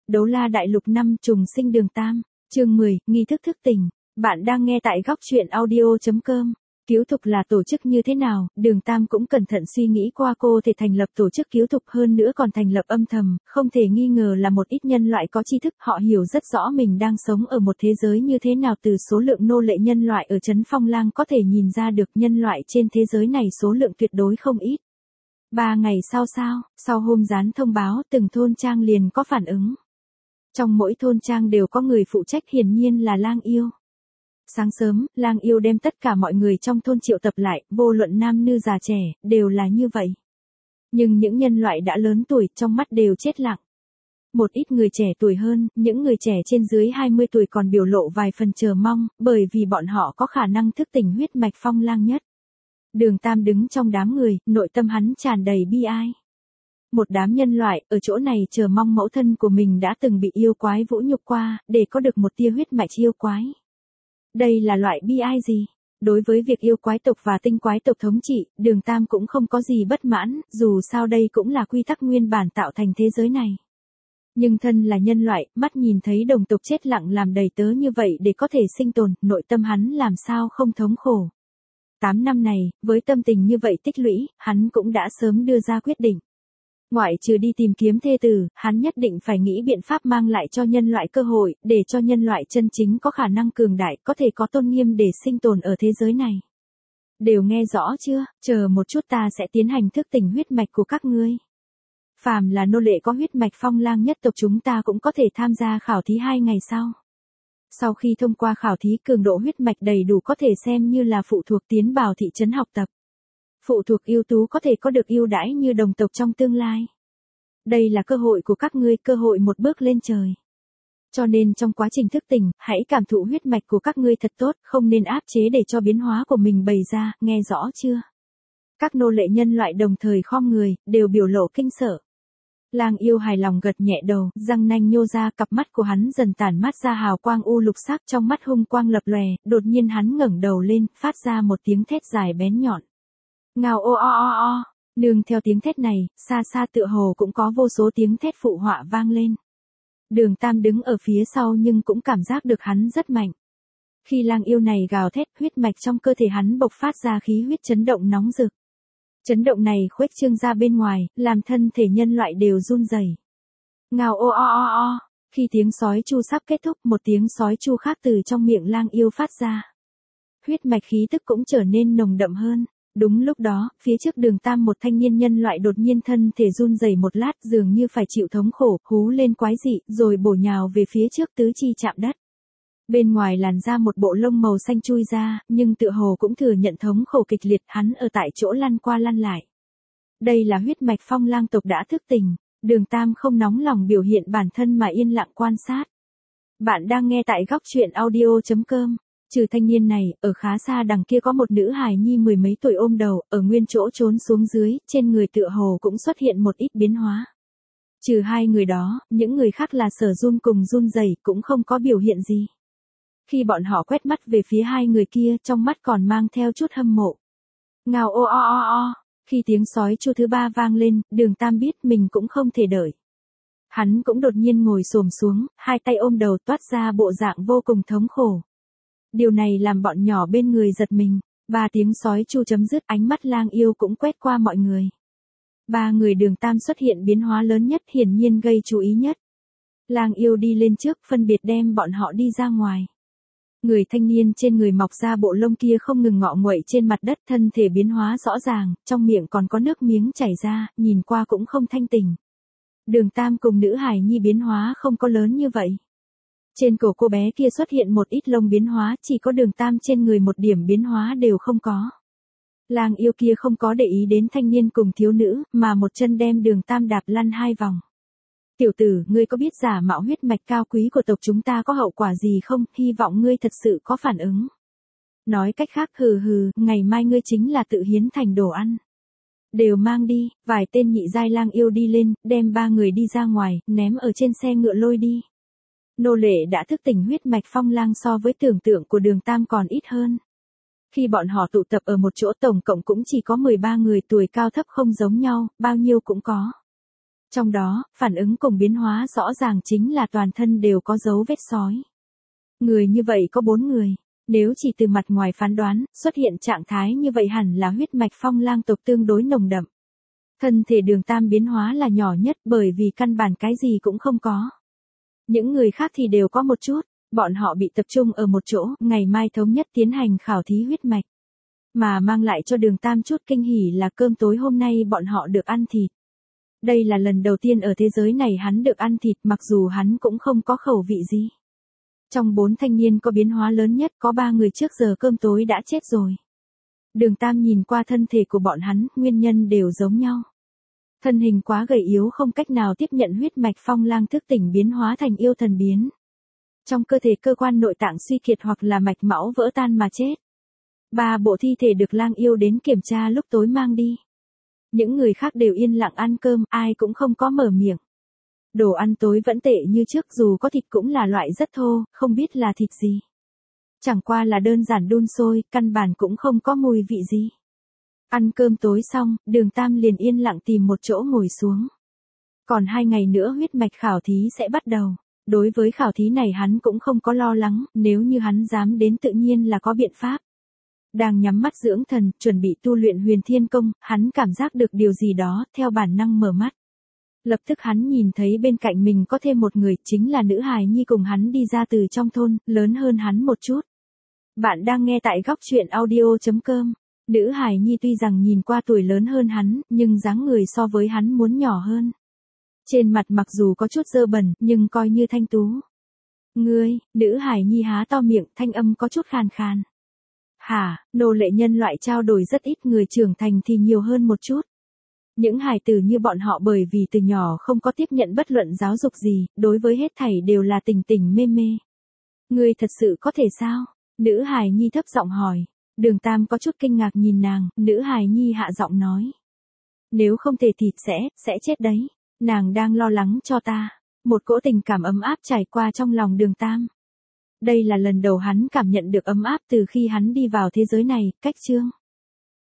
Đấu La Đại Lục 5 trùng sinh Đường Tam, chương 10, nghi thức thức tỉnh. Bạn đang nghe tại góc truyện audio.com. Cứu thục là tổ chức như thế nào? Đường Tam cũng cẩn thận suy nghĩ qua cô thể thành lập tổ chức cứu thục, hơn nữa còn thành lập âm thầm, không thể nghi ngờ là một ít nhân loại có tri thức, họ hiểu rất rõ mình đang sống ở một thế giới như thế nào. Từ số lượng nô lệ nhân loại ở trấn Phong Lang có thể nhìn ra được nhân loại trên thế giới này số lượng tuyệt đối không ít. 3 ngày sau hôm dán thông báo, từng thôn trang liền có phản ứng. Trong mỗi thôn trang đều có người phụ trách, hiển nhiên là Lang Yêu. Sáng sớm, Lang Yêu đem tất cả mọi người trong thôn triệu tập lại, vô luận nam nữ già trẻ, đều là như vậy. Nhưng những nhân loại đã lớn tuổi, trong mắt đều chết lặng. Một ít người trẻ tuổi hơn, những người trẻ trên dưới 20 tuổi còn biểu lộ vài phần chờ mong, bởi vì bọn họ có khả năng thức tỉnh huyết mạch Phong Lang nhất. Đường Tam đứng trong đám người, nội tâm hắn tràn đầy bi ai. Một đám nhân loại, ở chỗ này chờ mong mẫu thân của mình đã từng bị yêu quái vũ nhục qua, để có được một tia huyết mạch yêu quái. Đây là loại bi ai gì? Đối với việc yêu quái tộc và tinh quái tộc thống trị, Đường Tam cũng không có gì bất mãn, dù sao đây cũng là quy tắc nguyên bản tạo thành thế giới này. Nhưng thân là nhân loại, mắt nhìn thấy đồng tộc chết lặng làm đầy tớ như vậy để có thể sinh tồn, nội tâm hắn làm sao không thống khổ. 8 năm này, với tâm tình như vậy tích lũy, hắn cũng đã sớm đưa ra quyết định. Ngoại trừ đi tìm kiếm thê tử, hắn nhất định phải nghĩ biện pháp mang lại cho nhân loại cơ hội, để cho nhân loại chân chính có khả năng cường đại, có thể có tôn nghiêm để sinh tồn ở thế giới này. Đều nghe rõ chưa? Chờ một chút, ta sẽ tiến hành thức tỉnh huyết mạch của các ngươi. Phàm là nô lệ có huyết mạch Phong Lang nhất tộc chúng ta cũng có thể tham gia khảo thí 2 ngày sau. Sau khi thông qua khảo thí, cường độ huyết mạch đầy đủ có thể xem như là phụ thuộc tiến vào thị trấn học tập. Phụ thuộc ưu tú có thể có được ưu đãi như đồng tộc trong tương lai. Đây là cơ hội của các ngươi, cơ hội một bước lên trời. Cho nên trong quá trình thức tỉnh, hãy cảm thụ huyết mạch của các ngươi thật tốt, không nên áp chế để cho biến hóa của mình bày ra, nghe rõ chưa? Các nô lệ nhân loại đồng thời khom người, đều biểu lộ kinh sợ. Lang Yêu hài lòng gật nhẹ đầu, răng nanh nhô ra, cặp mắt của hắn dần tản mát ra hào quang u lục sắc, trong mắt hung quang lập lòe, đột nhiên hắn ngẩng đầu lên, phát ra một tiếng thét dài bén nhọn. Ngao ô o o o, nương theo tiếng thét này, xa xa tựa hồ cũng có vô số tiếng thét phụ họa vang lên. Đường Tam đứng ở phía sau nhưng cũng cảm giác được hắn rất mạnh. Khi Lang Yêu này gào thét, huyết mạch trong cơ thể hắn bộc phát ra khí huyết chấn động nóng rực. Chấn động này khuếch trương ra bên ngoài, làm thân thể nhân loại đều run rẩy. Ngao ô o o o, khi tiếng sói chu sắp kết thúc, một tiếng sói chu khác từ trong miệng Lang Yêu phát ra. Huyết mạch khí tức cũng trở nên nồng đậm hơn. Đúng lúc đó, phía trước Đường Tam một thanh niên nhân loại đột nhiên thân thể run rẩy một lát, dường như phải chịu thống khổ, hú lên quái dị, rồi bổ nhào về phía trước, tứ chi chạm đất. Bên ngoài làn ra một bộ lông màu xanh chui ra, nhưng tựa hồ cũng thừa nhận thống khổ kịch liệt, hắn ở tại chỗ lăn qua lăn lại. Đây là huyết mạch Phong Lang tộc đã thức tỉnh. Đường Tam không nóng lòng biểu hiện bản thân mà yên lặng quan sát. Bạn đang nghe tại góc truyện audio.com. Trừ thanh niên này, ở khá xa đằng kia có một nữ hài nhi mười mấy tuổi ôm đầu, ở nguyên chỗ trốn xuống dưới, trên người tựa hồ cũng xuất hiện một ít biến hóa. Trừ hai người đó, những người khác là Sở Run cùng run rẩy cũng không có biểu hiện gì. Khi bọn họ quét mắt về phía hai người kia, trong mắt còn mang theo chút hâm mộ. Ngao ô o o o, khi tiếng sói chu thứ 3 vang lên, Đường Tam biết mình cũng không thể đợi. Hắn cũng đột nhiên ngồi xổm xuống, hai tay ôm đầu, toát ra bộ dạng vô cùng thống khổ. Điều này làm bọn nhỏ bên người giật mình. 3 tiếng sói chu chấm dứt, ánh mắt Lang Yêu cũng quét qua mọi người. 3 người Đường Tam xuất hiện biến hóa lớn nhất, hiển nhiên gây chú ý nhất. Lang Yêu đi lên trước, phân biệt đem bọn họ đi ra ngoài. Người thanh niên trên người mọc ra bộ lông kia không ngừng ngọ nguậy trên mặt đất, thân thể biến hóa rõ ràng, trong miệng còn có nước miếng chảy ra, nhìn qua cũng không thanh tỉnh. Đường Tam cùng nữ hài nhi biến hóa không có lớn như vậy. Trên cổ cô bé kia xuất hiện một ít lông biến hóa, chỉ có Đường Tam trên người một điểm biến hóa đều không có. Lang Yêu kia không có để ý đến thanh niên cùng thiếu nữ, mà một chân đem Đường Tam đạp lăn 2 vòng. Tiểu tử, ngươi có biết giả mạo huyết mạch cao quý của tộc chúng ta có hậu quả gì không? Hy vọng ngươi thật sự có phản ứng. Nói cách khác, ngày mai ngươi chính là tự hiến thành đồ ăn. Đều mang đi. Vài tên nhị giai Lang Yêu đi lên, đem 3 người đi ra ngoài, ném ở trên xe ngựa lôi đi. Nô lệ đã thức tỉnh huyết mạch Phong Lang so với tưởng tượng của Đường Tam còn ít hơn. Khi bọn họ tụ tập ở một chỗ tổng cộng cũng chỉ có 13 người, tuổi cao thấp không giống nhau, bao nhiêu cũng có. Trong đó, phản ứng cùng biến hóa rõ ràng chính là toàn thân đều có dấu vết sói. Người như vậy có 4 người. Nếu chỉ từ mặt ngoài phán đoán, xuất hiện trạng thái như vậy hẳn là huyết mạch Phong Lang tộc tương đối nồng đậm. Thân thể Đường Tam biến hóa là nhỏ nhất bởi vì căn bản cái gì cũng không có. Những người khác thì đều có một chút, bọn họ bị tập trung ở một chỗ, ngày mai thống nhất tiến hành khảo thí huyết mạch. Mà mang lại cho Đường Tam chút kinh hỉ là cơm tối hôm nay bọn họ được ăn thịt. Đây là lần đầu tiên ở thế giới này hắn được ăn thịt mặc dù hắn cũng không có khẩu vị gì. Trong 4 thanh niên có biến hóa lớn nhất có 3 người trước giờ cơm tối đã chết rồi. Đường Tam nhìn qua thân thể của bọn hắn, nguyên nhân đều giống nhau. Thân hình quá gầy yếu không cách nào tiếp nhận huyết mạch Phong Lang thức tỉnh biến hóa thành yêu thần biến. Trong cơ thể cơ quan nội tạng suy kiệt hoặc là mạch máu vỡ tan mà chết. 3 bộ thi thể được Lang yêu đến kiểm tra lúc tối mang đi. Những người khác đều yên lặng ăn cơm, ai cũng không có mở miệng. Đồ ăn tối vẫn tệ như trước dù có thịt cũng là loại rất thô, không biết là thịt gì. Chẳng qua là đơn giản đun sôi, căn bản cũng không có mùi vị gì. Ăn cơm tối xong, Đường Tam liền yên lặng tìm một chỗ ngồi xuống. Còn 2 ngày nữa huyết mạch khảo thí sẽ bắt đầu. Đối với khảo thí này hắn cũng không có lo lắng, nếu như hắn dám đến tự nhiên là có biện pháp. Đang nhắm mắt dưỡng thần, chuẩn bị tu luyện Huyền Thiên Công, hắn cảm giác được điều gì đó, theo bản năng mở mắt. Lập tức hắn nhìn thấy bên cạnh mình có thêm một người, chính là nữ hài nhi cùng hắn đi ra từ trong thôn, lớn hơn hắn một chút. Bạn đang nghe tại góc truyện audio.com. Nữ hài nhi tuy rằng nhìn qua tuổi lớn hơn hắn, nhưng dáng người so với hắn muốn nhỏ hơn. Trên mặt mặc dù có chút dơ bẩn, nhưng coi như thanh tú. Ngươi, nữ hài nhi há to miệng, thanh âm có chút khàn khàn. Hả, nô lệ nhân loại trao đổi rất ít, người trưởng thành thì nhiều hơn một chút. Những hài tử như bọn họ bởi vì từ nhỏ không có tiếp nhận bất luận giáo dục gì, đối với hết thảy đều là tình tình mê mê. Ngươi thật sự có thể sao? Nữ hài nhi thấp giọng hỏi. Đường Tam có chút kinh ngạc nhìn nàng, nữ hài nhi hạ giọng nói. Nếu không thể thịt sẽ chết đấy. Nàng đang lo lắng cho ta. Một cỗ tình cảm ấm áp trải qua trong lòng Đường Tam. Đây là lần đầu hắn cảm nhận được ấm áp từ khi hắn đi vào thế giới này, cách chương.